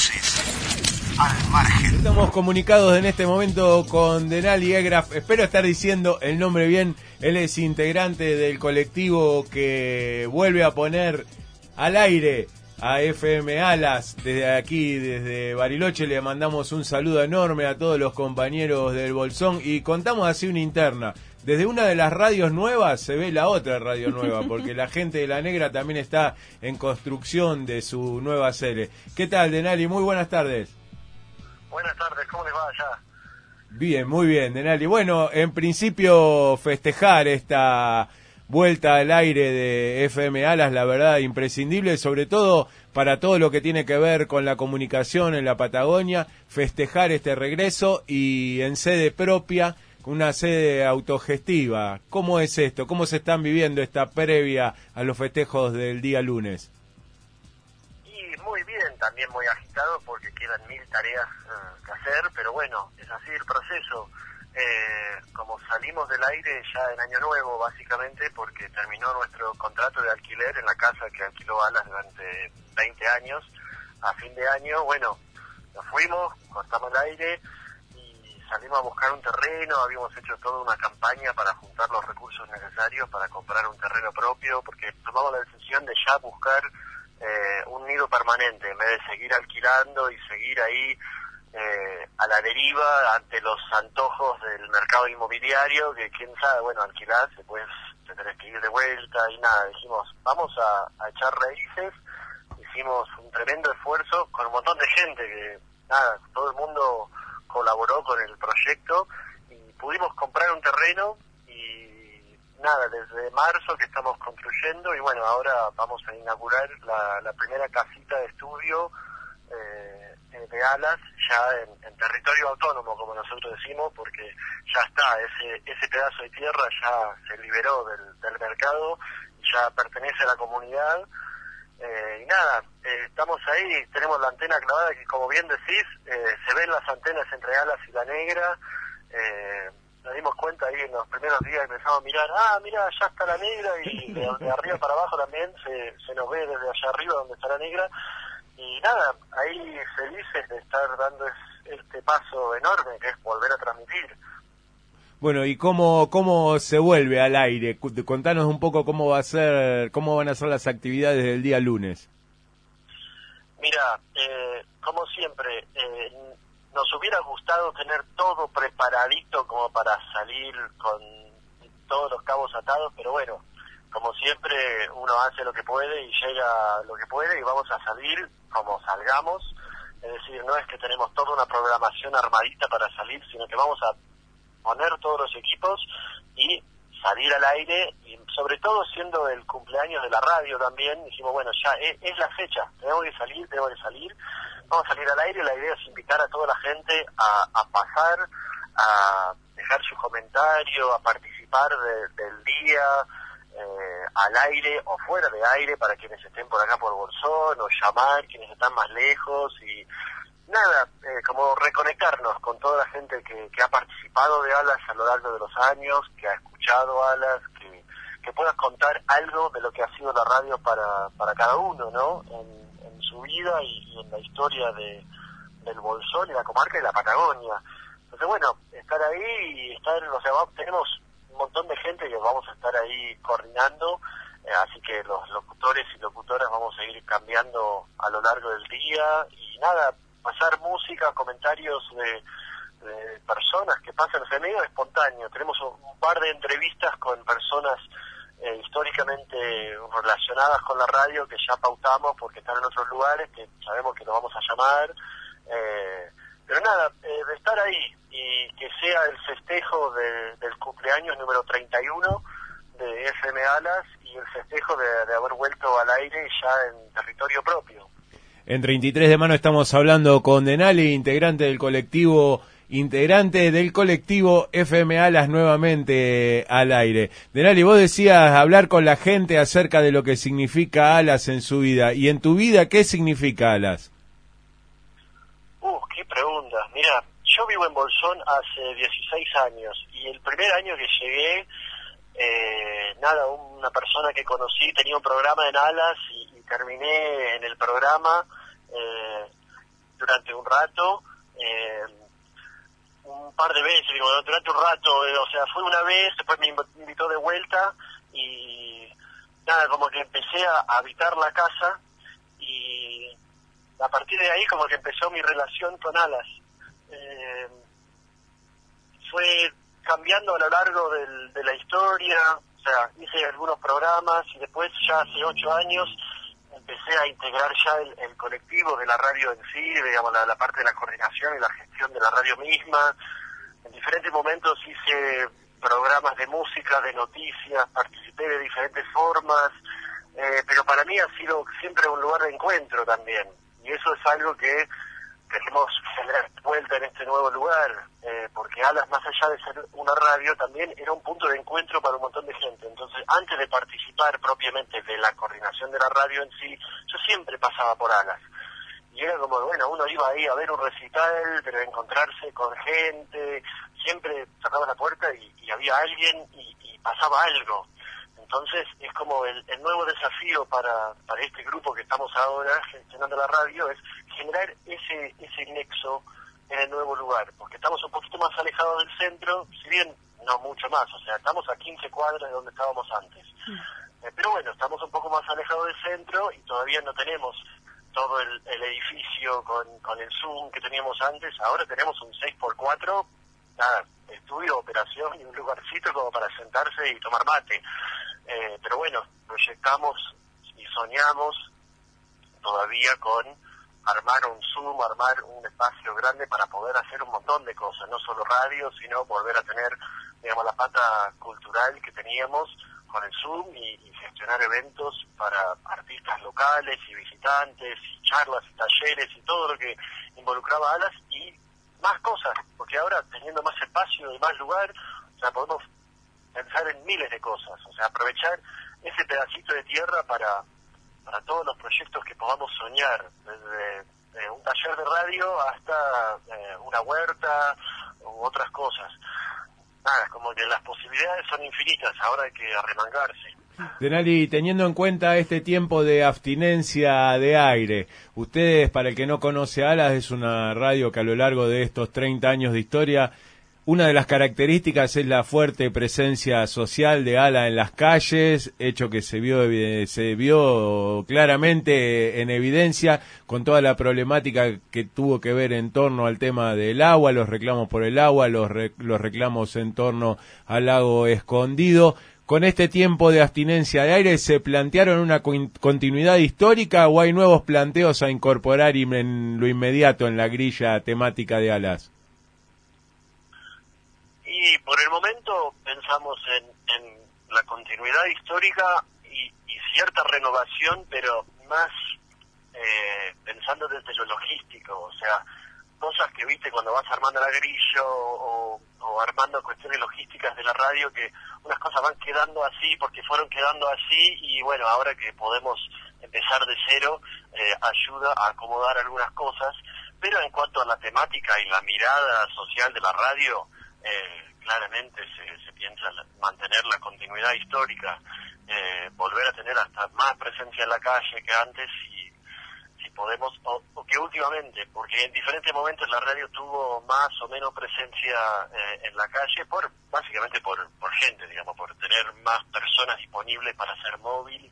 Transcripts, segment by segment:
Voces al margen. Estamos comunicados en este momento con Denali Egraf. Espero estar diciendo el nombre bien. Él es integrante del colectivo que vuelve a poner al aire a FM Alas. Desde aquí, desde Bariloche, le mandamos un saludo enorme a todos los compañeros del Bolsón y contamos así una interna. Desde una de las radios nuevas se ve la otra radio nueva, porque la gente de La Negra también está en construcción de su nueva sede. ¿Qué tal, Denali? Muy buenas tardes. Buenas tardes, ¿cómo les va allá? Bien, muy bien, Denali. Bueno, en principio festejar esta vuelta al aire de FM Alas, la verdad, imprescindible, sobre todo para todo lo que tiene que ver con la comunicación en la Patagonia, festejar este regreso y en sede propia, una sede autogestiva. ¿Cómo es esto? ¿Cómo se están viviendo esta previa a los festejos del día lunes? Y muy bien, también muy agitado porque quedan 1000 tareas que hacer, pero bueno, es así el proceso. Como salimos del aire ya en Año Nuevo, básicamente, porque terminó nuestro contrato de alquiler en la casa que alquiló Alas durante 20 años, a fin de año, bueno, nos fuimos, cortamos el aire y salimos a buscar un terreno. Habíamos hecho toda una campaña para juntar los recursos necesarios para comprar un terreno propio, porque tomamos la decisión de ya buscar un nido permanente, en vez de seguir alquilando y seguir ahí a la deriva ante los antojos del mercado inmobiliario, que quién sabe, bueno, alquilás, después te tenés que ir de vuelta y nada. Dijimos, vamos a echar raíces. Hicimos un tremendo esfuerzo con un montón de gente que, nada, todo el mundo colaboró con el proyecto y pudimos comprar un terreno y nada, desde marzo que estamos construyendo y bueno, ahora vamos a inaugurar la primera casita de estudio de Alas ya en territorio autónomo, como nosotros decimos, porque ya está, ese pedazo de tierra ya se liberó del mercado, ya pertenece a la comunidad. Y nada, estamos ahí, tenemos la antena clavada que, como bien decís, se ven las antenas entre Alas y La Negra. Nos dimos cuenta ahí en los primeros días, empezamos a mirar, mira, allá está La Negra, y de arriba para abajo también se nos ve desde allá arriba donde está La Negra. Y nada, ahí felices de estar dando este paso enorme que es volver a transmitir. Bueno, ¿y cómo se vuelve al aire? Contanos un poco cómo van a ser las actividades del día lunes. Mira, como siempre, nos hubiera gustado tener todo preparadito como para salir con todos los cabos atados, pero bueno, como siempre uno hace lo que puede y llega lo que puede y vamos a salir como salgamos. Es decir, no es que tenemos toda una programación armadita para salir, sino que vamos a poner todos los equipos y salir al aire, y sobre todo siendo el cumpleaños de la radio también, dijimos, bueno, ya es la fecha, tenemos que salir, vamos a salir al aire. La idea es invitar a toda la gente a pasar, a dejar su comentario, a participar del día, al aire o fuera de aire, para quienes estén por acá por Bolsón, o llamar quienes están más lejos y nada, como reconectarnos con toda la gente que ha participado de Alas a lo largo de los años, que ha escuchado Alas, que puedas contar algo de lo que ha sido la radio para cada uno, ¿no? En su vida y en la historia del Bolsón y la comarca y la Patagonia. Entonces, bueno, estar ahí y tenemos un montón de gente que vamos a estar ahí coordinando, así que los locutores y locutoras vamos a ir cambiando a lo largo del día y nada, pasar música, comentarios de personas que pasan, o sea, medio espontáneo. Tenemos un par de entrevistas con personas históricamente relacionadas con la radio que ya pautamos porque están en otros lugares, que sabemos que nos vamos a llamar, pero nada, de estar ahí y que sea el festejo del cumpleaños número 31 de FM Alas y el festejo de haber vuelto al aire ya en territorio propio. En 33 de mano estamos hablando con Denali, integrante del colectivo FM Alas, nuevamente al aire. Denali, vos decías hablar con la gente acerca de lo que significa Alas en su vida. ¿Y en tu vida qué significa Alas? Qué pregunta. Mira, yo vivo en Bolsón hace 16 años y el primer año que llegué, una persona que conocí tenía un programa en Alas y terminé en el programa. durante un rato, un par de veces, digo, durante un rato, o sea, fue una vez, después me invitó de vuelta y nada, como que empecé a habitar la casa y a partir de ahí como que empezó mi relación con Alas. Fue cambiando a lo largo de la historia, o sea, hice algunos programas y después ya hace 8 años empecé a integrar ya el colectivo de la radio en sí, digamos, la parte de la coordinación y la gestión de la radio misma. En diferentes momentos hice programas de música, de noticias, participé de diferentes formas, pero para mí ha sido siempre un lugar de encuentro también, y eso es algo que queremos generar vuelta en este nuevo lugar, porque Alas, más allá de ser una radio, también era un punto de encuentro para un montón de gente. Entonces, antes de participar propiamente de la coordinación de la radio en sí, yo siempre pasaba por Alas. Y era como, bueno, uno iba ahí a ver un recital, pero encontrarse con gente, siempre cerraba la puerta y había alguien y pasaba algo. Entonces, es como el nuevo desafío para este grupo que estamos ahora gestionando la radio, es generar ese nexo en el nuevo lugar, porque estamos un poquito más alejados del centro, si bien no mucho más, o sea, estamos a 15 cuadras de donde estábamos antes. Pero bueno, estamos un poco más alejados del centro y todavía no tenemos todo el edificio con el Zoom que teníamos antes. Ahora tenemos un 6x4, nada, estudio, operación y un lugarcito como para sentarse y tomar mate. Pero bueno, proyectamos y soñamos todavía con armar un Zoom, armar un espacio grande para poder hacer un montón de cosas, no solo radio, sino volver a tener, digamos, la pata cultural que teníamos con el Zoom y gestionar eventos para artistas locales y visitantes y charlas y talleres y todo lo que involucraba Alas y más cosas, porque ahora teniendo más espacio y más lugar, o sea, podemos pensar en miles de cosas, o sea, aprovechar ese pedacito de tierra para todos los proyectos que podamos soñar, desde un taller de radio hasta una huerta u otras cosas. Nada, como que las posibilidades son infinitas, ahora hay que arremangarse. Denali, teniendo en cuenta este tiempo de abstinencia de aire, ustedes, para el que no conoce Alas, es una radio que a lo largo de estos 30 años de historia, una de las características es la fuerte presencia social de Alas en las calles, hecho que se vio claramente en evidencia con toda la problemática que tuvo que ver en torno al tema del agua, los reclamos por el agua, los reclamos en torno al lago Escondido. Con este tiempo de abstinencia de aire, ¿se plantearon una continuidad histórica o hay nuevos planteos a incorporar en lo inmediato en la grilla temática de Alas? Y por el momento pensamos en la continuidad histórica y cierta renovación, pero más pensando desde lo logístico, o sea, cosas que viste cuando vas armando la grilla o armando cuestiones logísticas de la radio, que unas cosas van quedando así porque fueron quedando así y bueno, ahora que podemos empezar de cero, ayuda a acomodar algunas cosas, pero en cuanto a la temática y la mirada social de la radio, claramente se piensa mantener la continuidad histórica, volver a tener hasta más presencia en la calle que antes si podemos, o que últimamente, porque en diferentes momentos la radio tuvo más o menos presencia en la calle, básicamente por gente, digamos, por tener más personas disponibles para hacer móvil,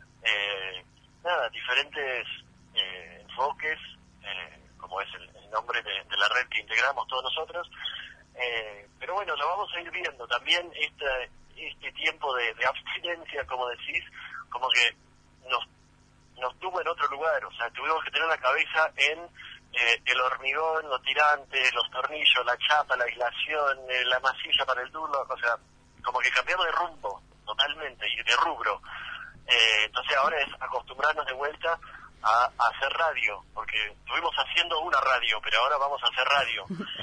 diferentes enfoques, como es el nombre de la red que integramos todos nosotros, pero bueno, lo vamos a ir viendo. También este tiempo de abstinencia, como decís, como que nos tuvo en otro lugar, o sea, tuvimos que tener la cabeza en el hormigón, los tirantes, los tornillos, la chapa, la aislación, la masilla para el turno, o sea, como que cambiamos de rumbo totalmente y de rubro. Entonces ahora es acostumbrarnos de vuelta a hacer radio, porque estuvimos haciendo una radio, pero ahora vamos a hacer radio.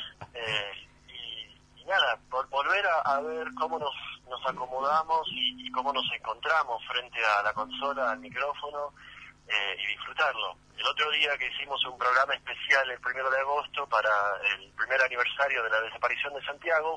Y nada, volver a ver cómo nos acomodamos y cómo nos encontramos frente a la consola, al micrófono, y disfrutarlo. El otro día que hicimos un programa especial el 1 de agosto para el primer aniversario de la desaparición de Santiago,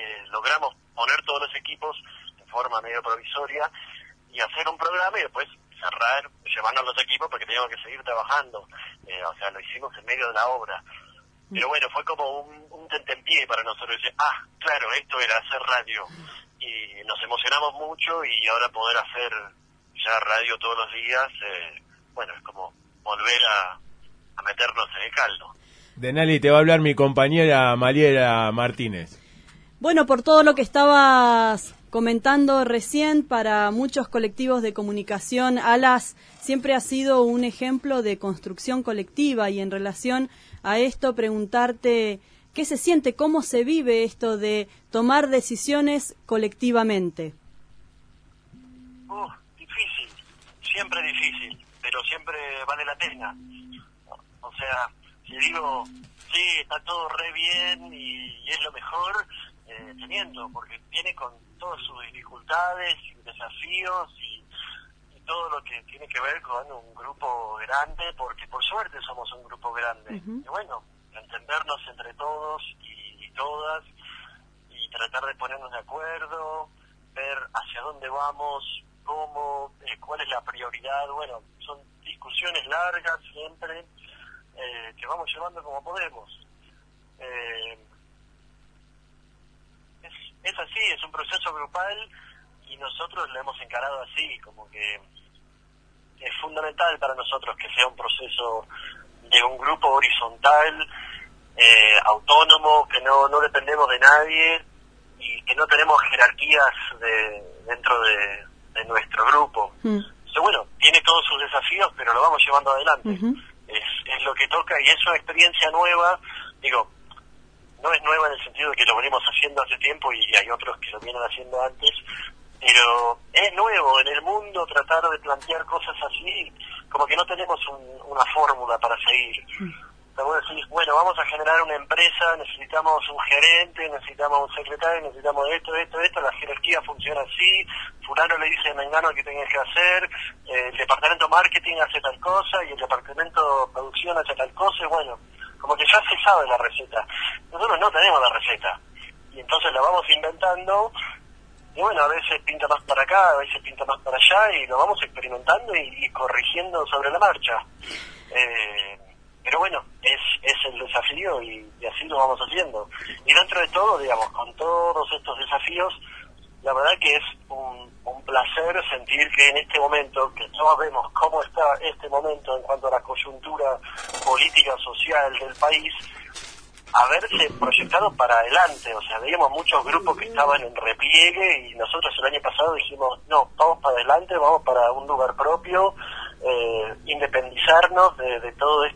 logramos poner todos los equipos en forma medio provisoria y hacer un programa y después cerrar, llevarnos los equipos porque teníamos que seguir trabajando. O sea, lo hicimos en medio de la obra. Pero bueno, fue como un tentempié para nosotros. Decir, claro, esto era hacer radio. Y nos emocionamos mucho, y ahora poder hacer ya radio todos los días, bueno, es como volver a meternos en el caldo. Denali, te va a hablar mi compañera Mariela Martínez. Bueno, por todo lo que estabas comentando recién, para muchos colectivos de comunicación, ALAS siempre ha sido un ejemplo de construcción colectiva, y en relación a esto preguntarte qué se siente, cómo se vive esto de tomar decisiones colectivamente. Difícil, siempre difícil, pero siempre vale la pena. O sea, si digo, sí, está todo re bien y es lo mejor, teniendo, porque viene con todas sus dificultades y desafíos y todo lo que tiene que ver con un grupo grande, porque por suerte somos un grupo grande. Y bueno, entendernos entre todos y todas, y tratar de ponernos de acuerdo, ver hacia dónde vamos, cómo, cuál es la prioridad. Bueno, son discusiones largas siempre, que vamos llevando como podemos. Es así, es un proceso grupal, y nosotros lo hemos encarado así, como que es fundamental para nosotros que sea un proceso de un grupo horizontal, autónomo, que no dependemos de nadie, y que no tenemos jerarquías dentro de nuestro grupo. Entonces, bueno, tiene todos sus desafíos, pero lo vamos llevando adelante. Es lo que toca, y es una experiencia nueva. Digo, no es nueva en el sentido de que lo venimos haciendo hace tiempo y hay otros que lo vienen haciendo antes, pero es nuevo en el mundo tratar de plantear cosas así, como que no tenemos una fórmula para seguir. Entonces decís, bueno, vamos a generar una empresa, necesitamos un gerente, necesitamos un secretario, necesitamos esto, la jerarquía funciona así, fulano le dice a mengano que tenés que hacer, el departamento marketing hace tal cosa y el departamento producción hace tal cosa, y bueno, como que ya se sabe la receta. Nosotros no tenemos la receta, y entonces la vamos inventando, y bueno, a veces pinta más para acá, a veces pinta más para allá, y lo vamos experimentando y corrigiendo sobre la marcha. Pero bueno, es el desafío, y así lo vamos haciendo. Y dentro de todo, digamos, con todos estos desafíos, la verdad que es un placer sentir que en este momento, que todos vemos cómo está este momento en cuanto a la coyuntura política, social del país, haberse proyectado para adelante. O sea, veíamos muchos grupos que estaban en repliegue, y nosotros el año pasado dijimos, no, vamos para adelante, vamos para un lugar propio, independizarnos de todos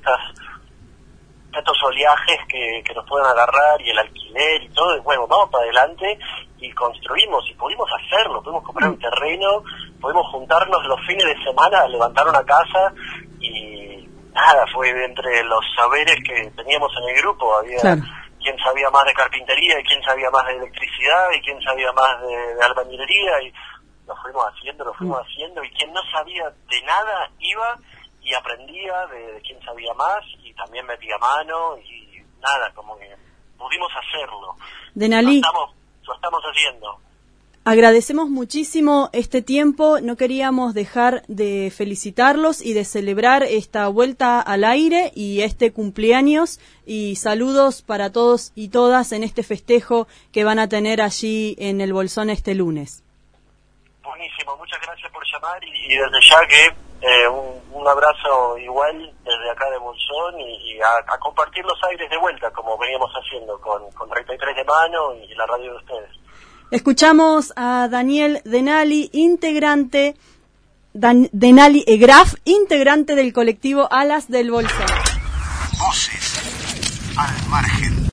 estos oleajes que nos pueden agarrar, y el alquiler y todo, y bueno, vamos para adelante, y construimos, y pudimos hacerlo, pudimos comprar un terreno, pudimos juntarnos los fines de semana a levantar una casa, y nada, fue entre los saberes que teníamos en el grupo, había quien sabía más de carpintería, y quien sabía más de electricidad, y quien sabía más de albañilería, y lo fuimos haciendo, y quien no sabía de nada iba y aprendía de quien sabía más, y también metía mano, y nada, como que pudimos hacerlo. Denali, lo estamos haciendo. Agradecemos muchísimo este tiempo, no queríamos dejar de felicitarlos y de celebrar esta vuelta al aire y este cumpleaños, y saludos para todos y todas en este festejo que van a tener allí en el Bolsón este lunes. Buenísimo, muchas gracias por llamar, y desde ya que un abrazo igual desde acá de Bolsón, y a compartir los aires de vuelta como veníamos haciendo con 33 de mano y la radio de ustedes. Escuchamos a Daniel Denali, integrante, Denali Egraf, integrante del colectivo Alas del Bolsón. Voces al margen